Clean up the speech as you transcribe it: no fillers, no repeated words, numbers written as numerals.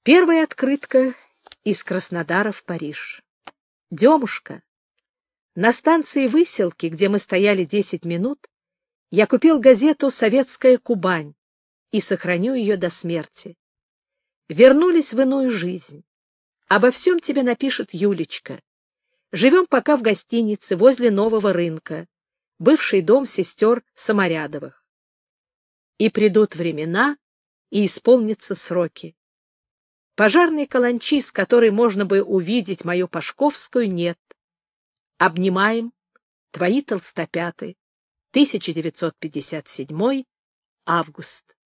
Первая открытка из Краснодара в Париж. Демушка, на станции Выселки, где мы стояли 10 минут, я купил газету «Советская Кубань» и сохраню ее до смерти. Вернулись в иную жизнь. Обо всем тебе напишет Юлечка. Живем пока в гостинице возле Нового рынка, бывший дом сестер Саморядовых. И придут времена, и исполнятся сроки. Пожарной каланчи, с которой можно бы увидеть мою Пашковскую, нет. Обнимаем. Твои толстопяты. 1957 август.